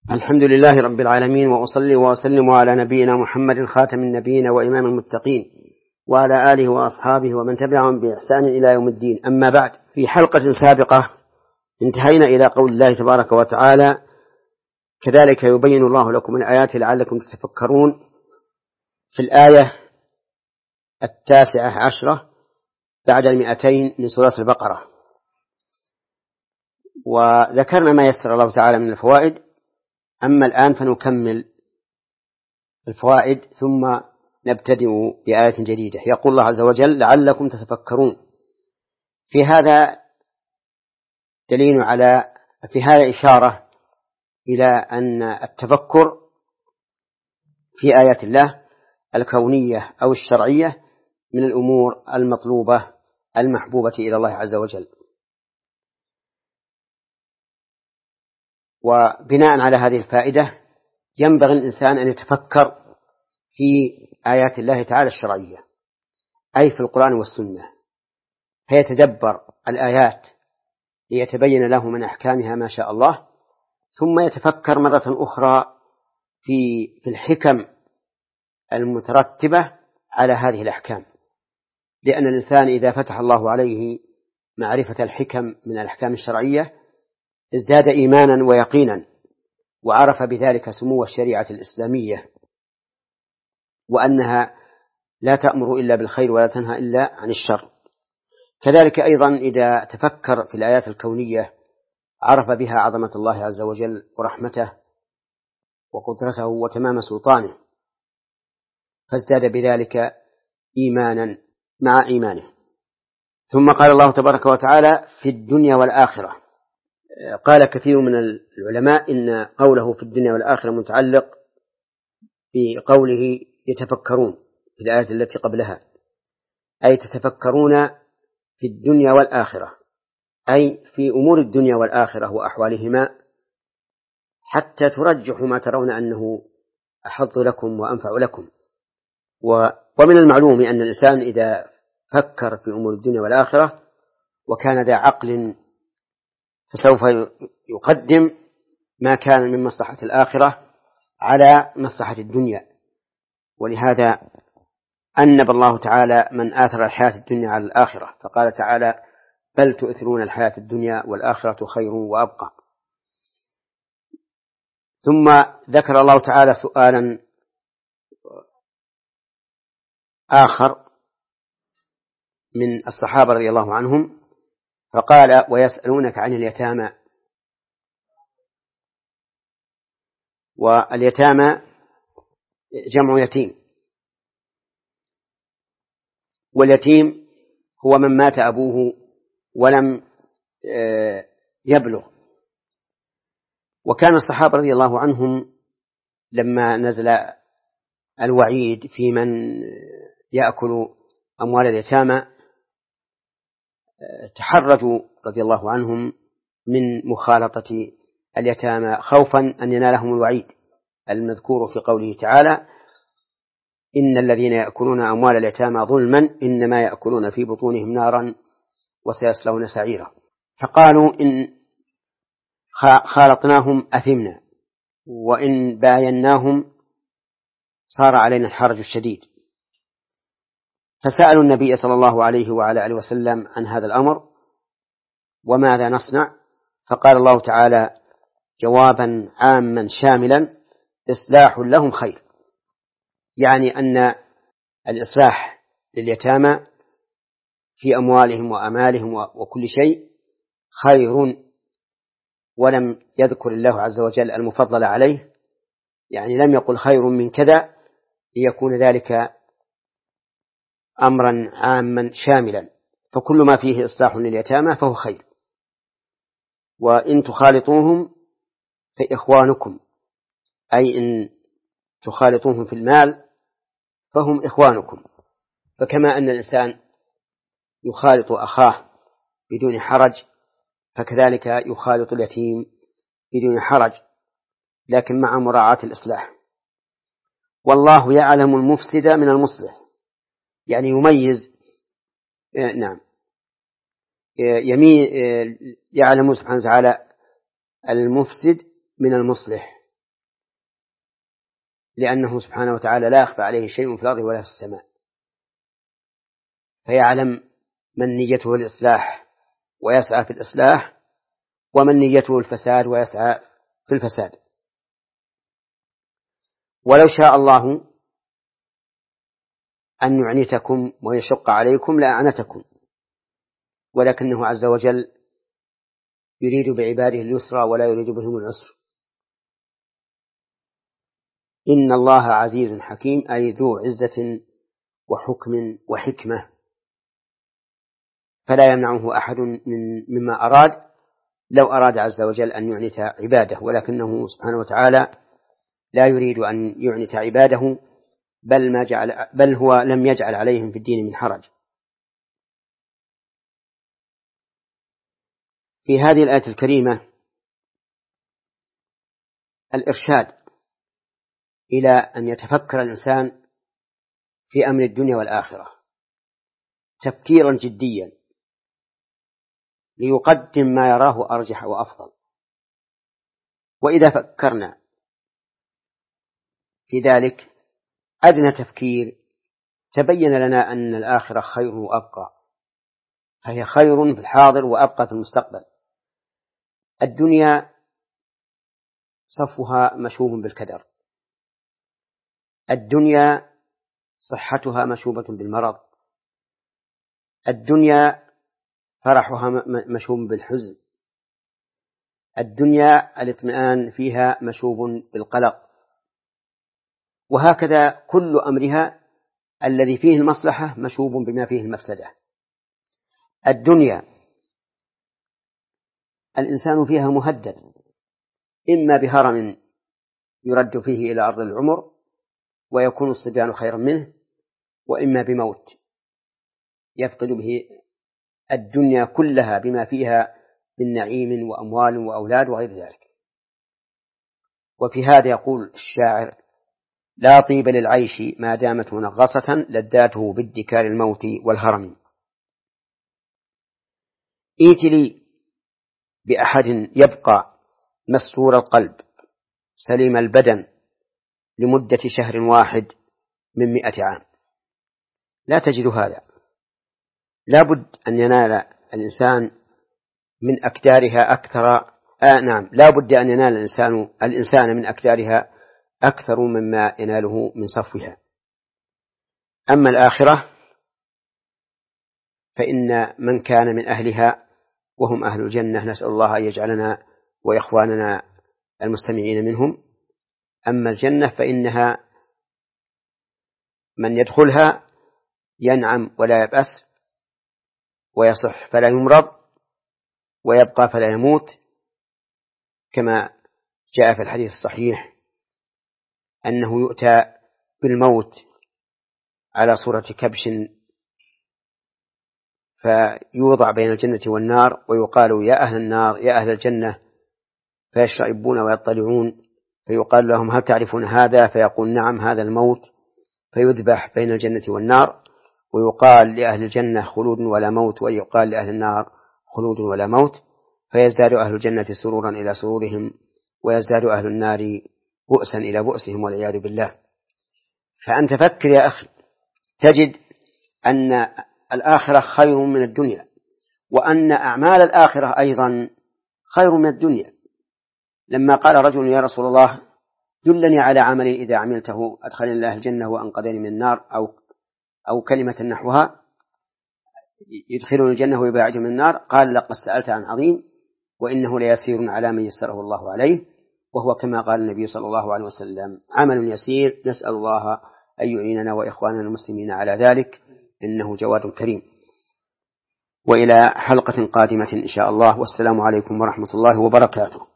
الحمد لله رب العالمين، وأصلي وأسلم على نبينا محمد خاتم النبيين وإمام المتقين وعلى آله وأصحابه ومن تبعهم بإحسان إلى يوم الدين. أما بعد، في حلقة سابقة انتهينا إلى قول الله تبارك وتعالى: كذلك يبين الله لكم الآيات لعلكم تتفكرون، في الآية 19 بعد 200 من سورة البقرة. وذكرنا ما يسر الله تعالى من الفوائد. أما الآن فنكمل الفوائد ثم نبتدئ بآية جديدة. يقول الله عز وجل: لعلكم تتفكرون. في هذا دليل في هذا إشارة إلى أن التفكر في آيات الله الكونية أو الشرعية من الأمور المطلوبة المحبوبة إلى الله عز وجل. وبناء على هذه الفائدة ينبغي الإنسان أن يتفكر في آيات الله تعالى الشرعية، أي في القرآن والسنة، فيتدبر الآيات ليتبين له من أحكامها ما شاء الله، ثم يتفكر مرة أخرى في الحكم المترتبة على هذه الأحكام، لأن الإنسان إذا فتح الله عليه معرفة الحكم من الأحكام الشرعية ازداد إيمانا ويقينا، وعرف بذلك سمو الشريعة الإسلامية، وأنها لا تأمر إلا بالخير ولا تنهى إلا عن الشر. كذلك أيضا إذا تفكر في الآيات الكونية عرف بها عظمة الله عز وجل ورحمته وقدرته وتمام سلطانه، فازداد بذلك إيمانا مع إيمانه. ثم قال الله تبارك وتعالى: في الدنيا والآخرة. قال كثير من العلماء إن قوله في الدنيا والآخرة متعلق بقوله يتفكرون في الآية التي قبلها، أي تتفكرون في الدنيا والآخرة، أي في أمور الدنيا والآخرة وأحوالهما، حتى ترجحوا ما ترون أنه أحظ لكم وأنفع لكم. ومن المعلوم أن الإنسان إذا فكر في أمور الدنيا والآخرة وكان ذا عقل فسوف يقدم ما كان من مصلحة الآخرة على مصلحة الدنيا. ولهذا أنب الله تعالى من آثر الحياة الدنيا على الآخرة، فقال تعالى: بل تؤثرون الحياة الدنيا والآخرة خير وأبقى. ثم ذكر الله تعالى سؤالا آخر من الصحابة رضي الله عنهم، فقال: ويسألونك عن اليتامى. واليتامى جمع يتيم، واليتيم هو من مات أبوه ولم يبلغ. وكان الصحابة رضي الله عنهم لما نزل الوعيد في من يأكل أموال اليتامى تحرجوا رضي الله عنهم من مخالطة اليتامى، خوفا أن ينالهم الوعيد المذكور في قوله تعالى: إن الذين يأكلون أموال اليتامى ظلما إنما يأكلون في بطونهم نارا وسيصلون سعيرا. فقالوا: إن خالطناهم أثمنا، وإن بايناهم صار علينا الحرج الشديد. فسألوا النبي صلى الله عليه وعلى آله وسلم عن هذا الأمر وماذا نصنع، فقال الله تعالى جوابا عاما شاملا: إصلاح لهم خير. يعني أن الإصلاح لليتامى في أموالهم وأمالهم وكل شيء خير، ولم يذكر الله عز وجل المفضل عليه، يعني لم يقل خير من كذا، ليكون ذلك أمرا عاما شاملا، فكل ما فيه إصلاح لليتامى فهو خير. وإن تخالطوهم فإخوانكم، أي إن تخالطوهم في المال فهم إخوانكم. فكما أن الإنسان يخالط أخاه بدون حرج، فكذلك يخالط اليتيم بدون حرج، لكن مع مراعاة الإصلاح. والله يعلم المفسد من المصلح، يعني يميز يعلم سبحانه وتعالى المفسد من المصلح، لأنه سبحانه وتعالى لا يخفى عليه شيء في الأرض ولا في السماء، فيعلم من نيته الإصلاح ويسعى في الإصلاح، ومن نيته الفساد ويسعى في الفساد. ولو شاء الله أن يعنتكم ويشق عليكم لأعنتكم، ولكنه عز وجل يريد بعباده اليسر ولا يريد بهم العسر. إن الله عزيز حكيم، أي ذو عزة وحكم وحكمة، فلا يمنعه أحد مما أراد لو أراد عز وجل أن يعنت عباده، ولكنه سبحانه وتعالى لا يريد أن يعنت عباده، بل هو لم يجعل عليهم في الدين من حرج. في هذه الآية الكريمة الإرشاد إلى أن يتفكر الإنسان في أمر الدنيا والآخرة تفكيرا جديا ليقدم ما يراه أرجح وأفضل. وإذا فكرنا في ذلك أدنى تفكير تبين لنا أن الآخرة خير وأبقى، فهي خير في الحاضر وأبقى في المستقبل. الدنيا صفها مشوب بالكدر، الدنيا صحتها مشوبة بالمرض، الدنيا فرحها مشوب بالحزن، الدنيا الاطمئنان فيها مشوب بالقلق، وهكذا كل أمرها الذي فيه المصلحة مشوب بما فيه المفسدة. الدنيا الإنسان فيها مهدد، إما بهرم يرد فيه إلى أرض العمر ويكون الصبيان خيرا منه، وإما بموت يفقد به الدنيا كلها بما فيها من نعيم وأموال وأولاد وغير ذلك. وفي هذا يقول الشاعر: لا طيب للعيش ما دامت منغصة، لذاته بادكار الموت والهرم. ائت لي بأحد يبقى مستور القلب سليم البدن لمدة شهر واحد من 100 عام. لا تجد هذا، لا بد أن ينال الإنسان من أكدارها أكثر. نعم، لا بد أن ينال الإنسان من أكدارها أكثر مما يناله من صفوها. أما الآخرة فإن من كان من أهلها وهم أهل الجنة، نسأل الله أن يجعلنا وإخواننا المستمعين منهم. أما الجنة فإنها من يدخلها ينعم ولا يبأس، ويصح فلا يمرض، ويبقى فلا يموت، كما جاء في الحديث الصحيح أنه يؤتى بالموت على صورة كبش فيوضع بين الجنة والنار، ويقال: يا أهل النار يا أهل الجنة، فيشرئبون ويطلعون، فيقال لهم: هل تعرفون هذا؟ فيقول: نعم، هذا الموت. فيذبح بين الجنة والنار، ويقال لأهل الجنة: خلود ولا موت، ويقال لأهل النار: خلود ولا موت. فيزداد أهل الجنة سرورا إلى سرورهم، ويزداد أهل النار بؤسا إلى بؤسهم، والعياذ بالله. فأنت فكر يا أخي، تجد أن الآخرة خير من الدنيا، وأن أعمال الآخرة أيضا خير من الدنيا. لما قال رجل: يا رسول الله، دلني على عمل إذا عملته أدخلني الله الجنة وأنقذني من النار، أو كلمة نحوها يدخلني الجنة ويباعد من النار. قال: لقد سألت عن عظيم، وإنه ليسير على من يسره الله عليه، وهو كما قال النبي صلى الله عليه وسلم: عمل يسير، نسأل الله أن يعيننا وإخواننا المسلمين على ذلك، إنه جواد كريم. وإلى حلقة قادمة إن شاء الله، والسلام عليكم ورحمة الله وبركاته.